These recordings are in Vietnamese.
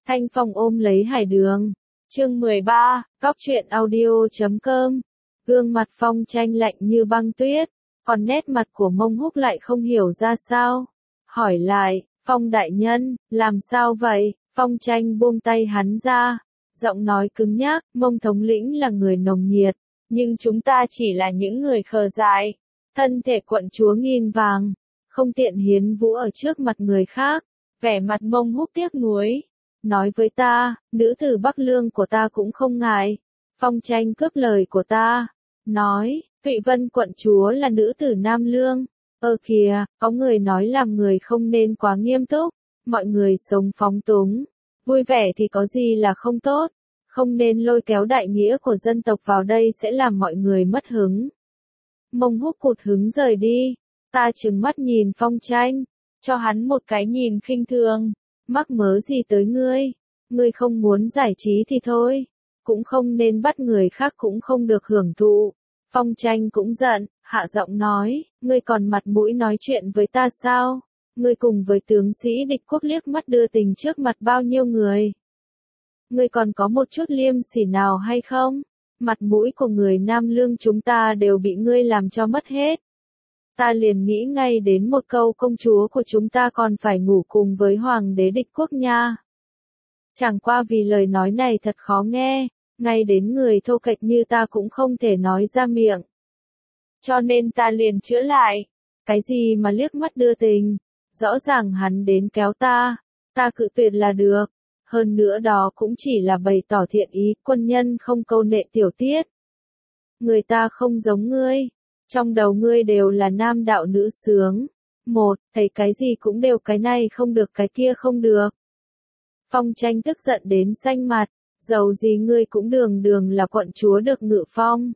Thanh Phong ôm lấy Hải Đường. Chương 13, Cóc truyện audio.com. Gương mặt Phong Tranh lạnh như băng tuyết, còn nét mặt của Mông Húc lại không hiểu ra sao. Hỏi lại, Phong đại nhân, làm sao vậy? Phong Tranh buông tay hắn ra, giọng nói cứng nhắc, Mông thống lĩnh là người nồng nhiệt, nhưng chúng ta chỉ là những người khờ dại. Thân thể quận chúa nghìn vàng, không tiện hiến vũ ở trước mặt người khác. Vẻ mặt Mông Húc tiếc nuối, nói với ta, nữ tử Bắc Lương của ta cũng không ngại. Phong Tranh cướp lời của ta, nói, Thụy Vân quận chúa là nữ tử Nam Lương. Kìa, có người nói làm người không nên quá nghiêm túc, mọi người sống phóng túng, vui vẻ thì có gì là không tốt, không nên lôi kéo đại nghĩa của dân tộc vào đây sẽ làm mọi người mất hứng. Mông Húc cụt hứng rời đi, ta trừng mắt nhìn Phong Tranh, cho hắn một cái nhìn khinh thường, mắc mớ gì tới ngươi không muốn giải trí thì thôi, cũng không nên bắt người khác cũng không được hưởng thụ. Phong Tranh cũng giận, hạ giọng nói, ngươi còn mặt mũi nói chuyện với ta sao? Ngươi cùng với tướng sĩ địch quốc liếc mắt đưa tình trước mặt bao nhiêu người? Ngươi còn có một chút liêm sỉ nào hay không? Mặt mũi của người Nam Lương chúng ta đều bị ngươi làm cho mất hết. Ta liền nghĩ ngay đến một câu công chúa của chúng ta còn phải ngủ cùng với hoàng đế địch quốc nha. Chẳng qua vì lời nói này thật khó nghe, ngay đến người thô kệch như ta cũng không thể nói ra miệng. Cho nên ta liền chữa lại, cái gì mà liếc mắt đưa tình, rõ ràng hắn đến kéo ta cự tuyệt là được, hơn nữa đó cũng chỉ là bày tỏ thiện ý, quân nhân không câu nệ tiểu tiết. Người ta không giống ngươi, trong đầu ngươi đều là nam đạo nữ sướng, thấy cái gì cũng đều cái này không được cái kia không được. Phong Tranh tức giận đến xanh mặt, dầu gì ngươi cũng đường đường là quận chúa được ngự phong.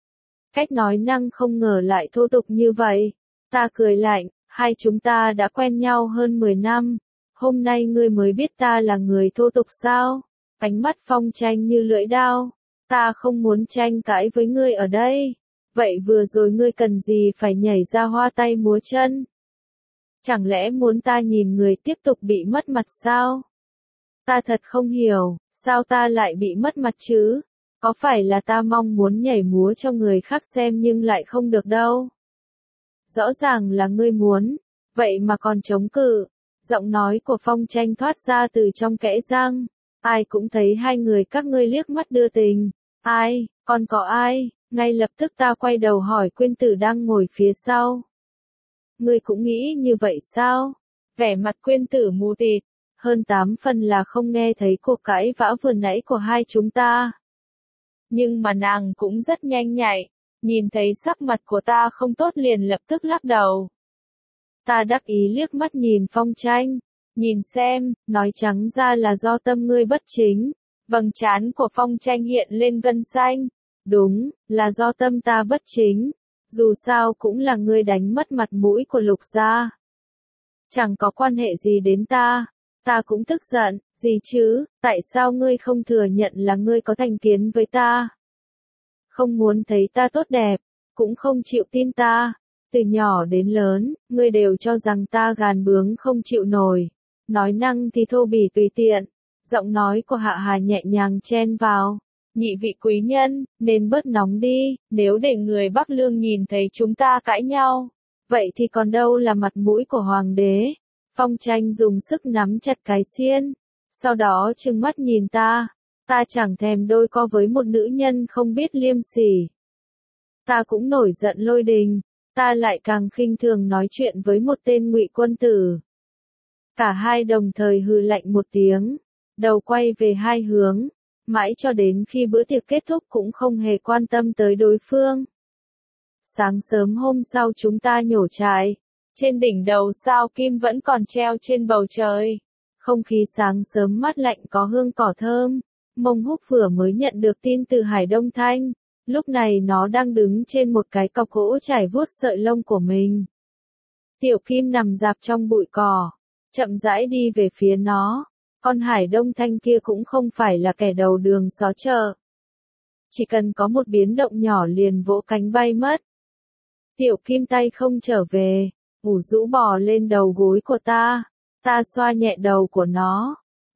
Cách nói năng không ngờ lại thô tục như vậy. Ta cười lạnh, hai chúng ta đã quen nhau hơn 10 năm. Hôm nay ngươi mới biết ta là người thô tục sao? Ánh mắt Phong Tranh như lưỡi dao. Ta không muốn tranh cãi với ngươi ở đây. Vậy vừa rồi ngươi cần gì phải nhảy ra hoa tay múa chân? Chẳng lẽ muốn ta nhìn người tiếp tục bị mất mặt sao? Ta thật không hiểu, sao ta lại bị mất mặt chứ? Có phải là ta mong muốn nhảy múa cho người khác xem nhưng lại không được đâu? Rõ ràng là ngươi muốn, vậy mà còn chống cự. Giọng nói của Phong Tranh thoát ra từ trong kẽ răng. Ai cũng thấy hai người các ngươi liếc mắt đưa tình. Ai, còn có ai? Ngay lập tức ta quay đầu hỏi Quyên Tử đang ngồi phía sau. Ngươi cũng nghĩ như vậy sao? Vẻ mặt Quyên Tử mù tịt, hơn 8 phần là không nghe thấy cuộc cãi vã vừa nãy của hai chúng ta. Nhưng mà nàng cũng rất nhanh nhạy, nhìn thấy sắc mặt của ta không tốt liền lập tức lắc đầu. Ta đắc ý liếc mắt nhìn Phong Tranh, nhìn xem, nói trắng ra là do tâm ngươi bất chính. Vầng trán của Phong Tranh hiện lên gân xanh. Đúng, là do tâm ta bất chính. Dù sao cũng là ngươi đánh mất mặt mũi của Lục gia. Chẳng có quan hệ gì đến ta. Ta cũng tức giận, gì chứ, tại sao ngươi không thừa nhận là ngươi có thành kiến với ta? Không muốn thấy ta tốt đẹp, cũng không chịu tin ta. Từ nhỏ đến lớn, ngươi đều cho rằng ta gàn bướng không chịu nổi. Nói năng thì thô bỉ tùy tiện. Giọng nói của Hạ Hà nhẹ nhàng chen vào. Nhị vị quý nhân, nên bớt nóng đi, nếu để người Bắc Lương nhìn thấy chúng ta cãi nhau. Vậy thì còn đâu là mặt mũi của hoàng đế. Phong Tranh dùng sức nắm chặt cái xiên, sau đó trừng mắt nhìn ta chẳng thèm đôi co với một nữ nhân không biết liêm sỉ. Ta cũng nổi giận lôi đình, ta lại càng khinh thường nói chuyện với một tên ngụy quân tử. Cả hai đồng thời hừ lạnh một tiếng, đầu quay về hai hướng, mãi cho đến khi bữa tiệc kết thúc cũng không hề quan tâm tới đối phương. Sáng sớm hôm sau chúng ta nhổ trại. Trên đỉnh đầu sao kim vẫn còn treo trên bầu trời. Không khí sáng sớm mát lạnh có hương cỏ thơm. Mông Húc vừa mới nhận được tin từ Hải Đông Thanh. Lúc này nó đang đứng trên một cái cọc gỗ trải vuốt sợi lông của mình. Tiểu Kim nằm rạp trong bụi cỏ, chậm rãi đi về phía nó. Con Hải Đông Thanh kia cũng không phải là kẻ đầu đường xó chợ. Chỉ cần có một biến động nhỏ liền vỗ cánh bay mất. Tiểu Kim tay không trở về. Ủ rũ bò lên đầu gối của ta xoa nhẹ đầu của nó.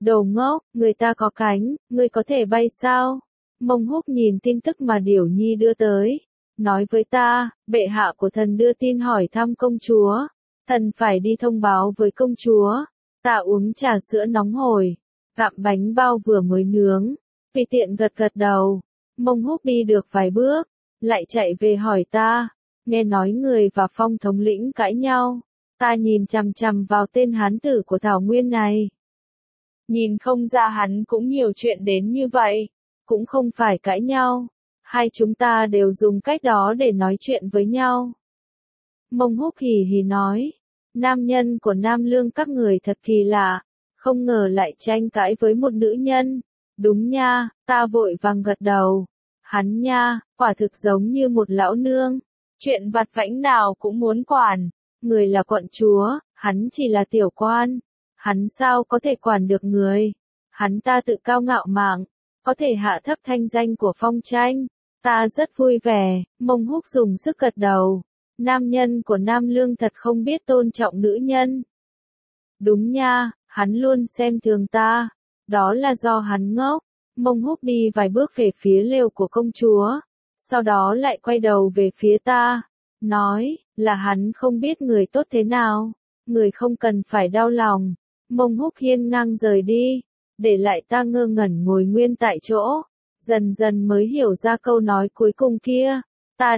Đồ ngốc, người ta có cánh, ngươi có thể bay sao? Mông Húc nhìn tin tức mà Điểu Nhi đưa tới, nói với ta, bệ hạ của thần đưa tin hỏi thăm công chúa, thần phải đi thông báo với công chúa. Ta uống trà sữa nóng hổi, gặm bánh bao vừa mới nướng, tùy tiện gật gật đầu. Mông Húc đi được vài bước, lại chạy về hỏi ta, nghe nói người và Phong thống lĩnh cãi nhau. Ta nhìn chằm chằm vào tên hán tử của Thảo Nguyên này. Nhìn không ra hắn cũng nhiều chuyện đến như vậy, cũng không phải cãi nhau, hai chúng ta đều dùng cách đó để nói chuyện với nhau. Mông Húc hì hì nói, nam nhân của Nam Lương các người thật kỳ lạ, không ngờ lại tranh cãi với một nữ nhân. Đúng nha, ta vội vàng gật đầu. Hắn nha, quả thực giống như một lão nương, chuyện vặt vãnh nào cũng muốn quản. Người là quận chúa, hắn chỉ là tiểu quan. Hắn sao có thể quản được người? Hắn ta tự cao ngạo mạn, có thể hạ thấp thanh danh của Phong Tranh. Ta rất vui vẻ. Mông Húc dùng sức gật đầu. Nam nhân của Nam Lương thật không biết tôn trọng nữ nhân. Đúng nha, hắn luôn xem thường ta. Đó là do hắn ngốc. Mông Húc đi vài bước về phía lều của công chúa, sau đó lại quay đầu về phía ta, nói, là hắn không biết người tốt thế nào, người không cần phải đau lòng. Mông Húc hiên ngang rời đi, để lại ta ngơ ngẩn ngồi nguyên tại chỗ, dần dần mới hiểu ra câu nói cuối cùng kia. Ta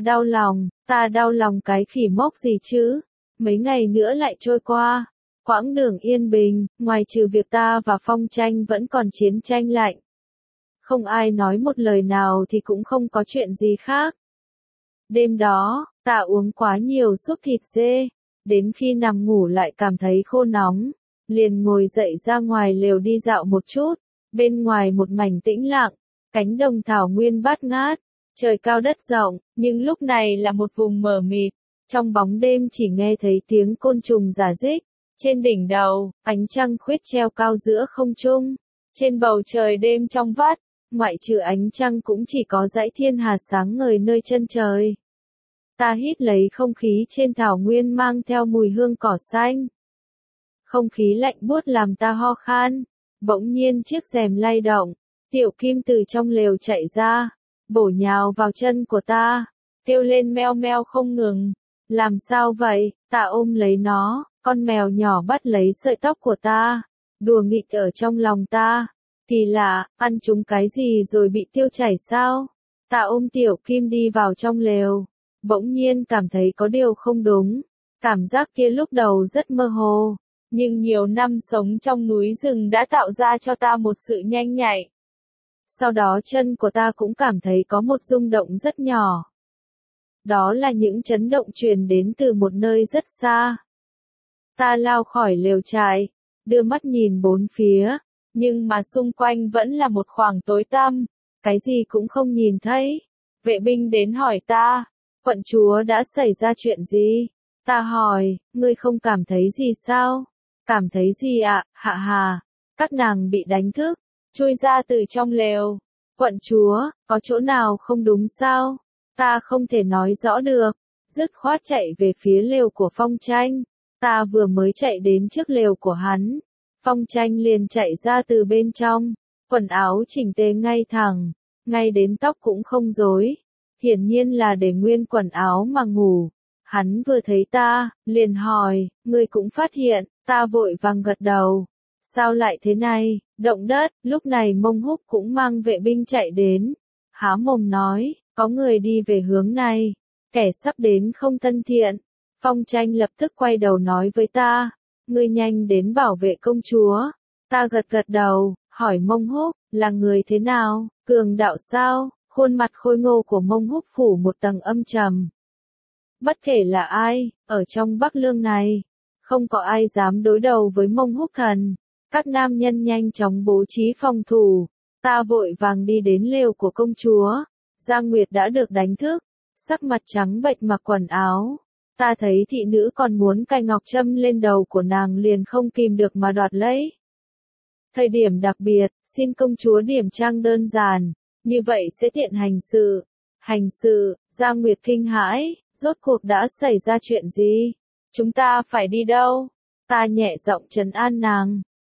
đau lòng cái khỉ mốc gì chứ, mấy ngày nữa lại trôi qua. Quãng đường yên bình, ngoài trừ việc ta và Phong Tranh vẫn còn chiến tranh lạnh. Không ai nói một lời nào thì cũng không có chuyện gì khác. Đêm đó, ta uống quá nhiều súp thịt dê, đến khi nằm ngủ lại cảm thấy khô nóng, liền ngồi dậy ra ngoài lều đi dạo một chút. Bên ngoài một mảnh tĩnh lặng, cánh đồng thảo nguyên bát ngát, trời cao đất rộng, nhưng lúc này là một vùng mờ mịt, trong bóng đêm chỉ nghe thấy tiếng côn trùng rả rích. Trên đỉnh đầu, ánh trăng khuyết treo cao giữa không trung, trên bầu trời đêm trong vắt, ngoại trừ ánh trăng cũng chỉ có dãy thiên hà sáng ngời nơi chân trời. Ta hít lấy không khí trên thảo nguyên mang theo mùi hương cỏ xanh. Không khí lạnh buốt làm ta ho khan, bỗng nhiên chiếc rèm lay động, Tiểu Kim từ trong lều chạy ra, bổ nhào vào chân của ta, kêu lên meo meo không ngừng. Làm sao vậy? Ta ôm lấy nó, con mèo nhỏ bắt lấy sợi tóc của ta, đùa nghịch ở trong lòng ta. Kỳ lạ, ăn chúng cái gì rồi bị tiêu chảy sao? Ta ôm Tiểu Kim đi vào trong lều, bỗng nhiên cảm thấy có điều không đúng. Cảm giác kia lúc đầu rất mơ hồ, nhưng nhiều năm sống trong núi rừng đã tạo ra cho ta một sự nhanh nhạy. Sau đó chân của ta cũng cảm thấy có một rung động rất nhỏ. Đó là những chấn động truyền đến từ một nơi rất xa. Ta lao khỏi lều trại, đưa mắt nhìn bốn phía, nhưng mà xung quanh vẫn là một khoảng tối tăm, cái gì cũng không nhìn thấy. Vệ binh đến hỏi ta, quận chúa đã xảy ra chuyện gì? Ta hỏi, ngươi không cảm thấy gì sao? Cảm thấy gì ạ? Hạ hà, các nàng bị đánh thức, chui ra từ trong lều. Quận chúa, có chỗ nào không đúng sao? Ta không thể nói rõ được, dứt khoát chạy về phía lều của Phong Tranh. Ta vừa mới chạy đến trước lều của hắn, Phong Tranh liền chạy ra từ bên trong, quần áo chỉnh tề ngay thẳng, ngay đến tóc cũng không rối, hiển nhiên là để nguyên quần áo mà ngủ. Hắn vừa thấy ta, liền hỏi, ngươi cũng phát hiện, ta vội vàng gật đầu. Sao lại thế này? Động đất. Lúc này Mông Húc cũng mang vệ binh chạy đến, há mồm nói, có người đi về hướng này, kẻ sắp đến không thân thiện. Phong Tranh lập tức quay đầu nói với ta, ngươi nhanh đến bảo vệ công chúa. Ta gật gật đầu, hỏi Mông Húc, là người thế nào, cường đạo sao? Khuôn mặt khôi ngô của Mông Húc phủ một tầng âm trầm. Bất kể là ai, ở trong Bắc Lương này, không có ai dám đối đầu với Mông Húc thần. Các nam nhân nhanh chóng bố trí phòng thủ. Ta vội vàng đi đến lều của công chúa. Giang Nguyệt đã được đánh thức, sắc mặt trắng bệch mặc quần áo. Ta thấy thị nữ còn muốn cài ngọc trâm lên đầu của nàng liền không kìm được mà đoạt lấy. Thời điểm đặc biệt, xin công chúa điểm trang đơn giản, như vậy sẽ tiện hành sự. Hành sự, Giang Nguyệt kinh hãi, rốt cuộc đã xảy ra chuyện gì? Chúng ta phải đi đâu? Ta nhẹ giọng trấn an nàng.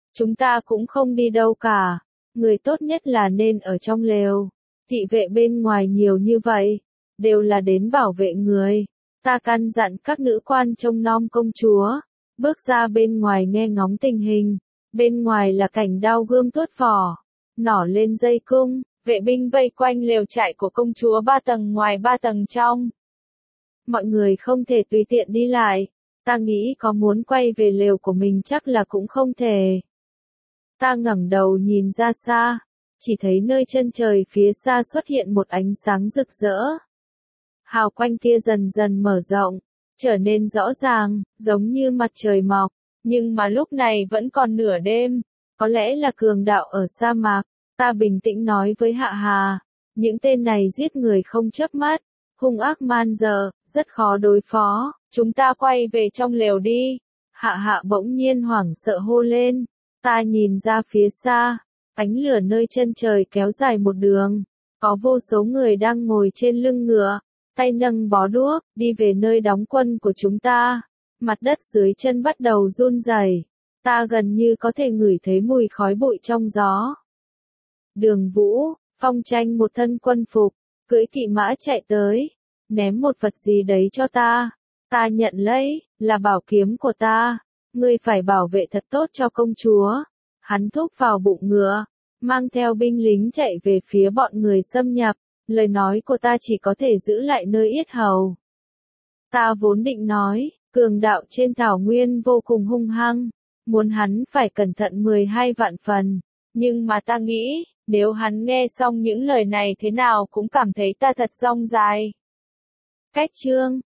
Chúng ta cũng không đi đâu cả. Người tốt nhất là nên ở trong lều. Thị vệ bên ngoài nhiều như vậy, đều là đến bảo vệ người. Ta căn dặn các nữ quan trông nom công chúa. Bước ra bên ngoài nghe ngóng tình hình. Bên ngoài là cảnh đao gươm tuốt vỏ, nỏ lên dây cung, vệ binh vây quanh lều trại của công chúa 3 tầng ngoài 3 tầng trong. Mọi người không thể tùy tiện đi lại. Ta nghĩ có muốn quay về lều của mình chắc là cũng không thể. Ta ngẩng đầu nhìn ra xa, chỉ thấy nơi chân trời phía xa xuất hiện một ánh sáng rực rỡ. Hào quang kia dần dần mở rộng, trở nên rõ ràng, giống như mặt trời mọc, nhưng mà lúc này vẫn còn nửa đêm, có lẽ là cường đạo ở sa mạc. Ta bình tĩnh nói với Hạ Hà, những tên này giết người không chớp mắt, hung ác man dợ, rất khó đối phó, chúng ta quay về trong lều đi. Hạ Hạ bỗng nhiên hoảng sợ hô lên, ta nhìn ra phía xa, ánh lửa nơi chân trời kéo dài một đường, có vô số người đang ngồi trên lưng ngựa, tay nâng bó đuốc, đi về nơi đóng quân của chúng ta. Mặt đất dưới chân bắt đầu run rẩy, ta gần như có thể ngửi thấy mùi khói bụi trong gió. Đường Vũ, Phong Tranh một thân quân phục, cưỡi kỵ mã chạy tới, ném một vật gì đấy cho ta. Ta nhận lấy, là bảo kiếm của ta. Ngươi phải bảo vệ thật tốt cho công chúa. Hắn thúc vào bụng ngựa, mang theo binh lính chạy về phía bọn người xâm nhập. Lời nói của ta chỉ có thể giữ lại nơi yết hầu. Ta vốn định nói, cường đạo trên thảo nguyên vô cùng hung hăng, muốn hắn phải cẩn thận 12 vạn phần. Nhưng mà ta nghĩ, nếu hắn nghe xong những lời này thế nào cũng cảm thấy ta thật dong dài. Cách chương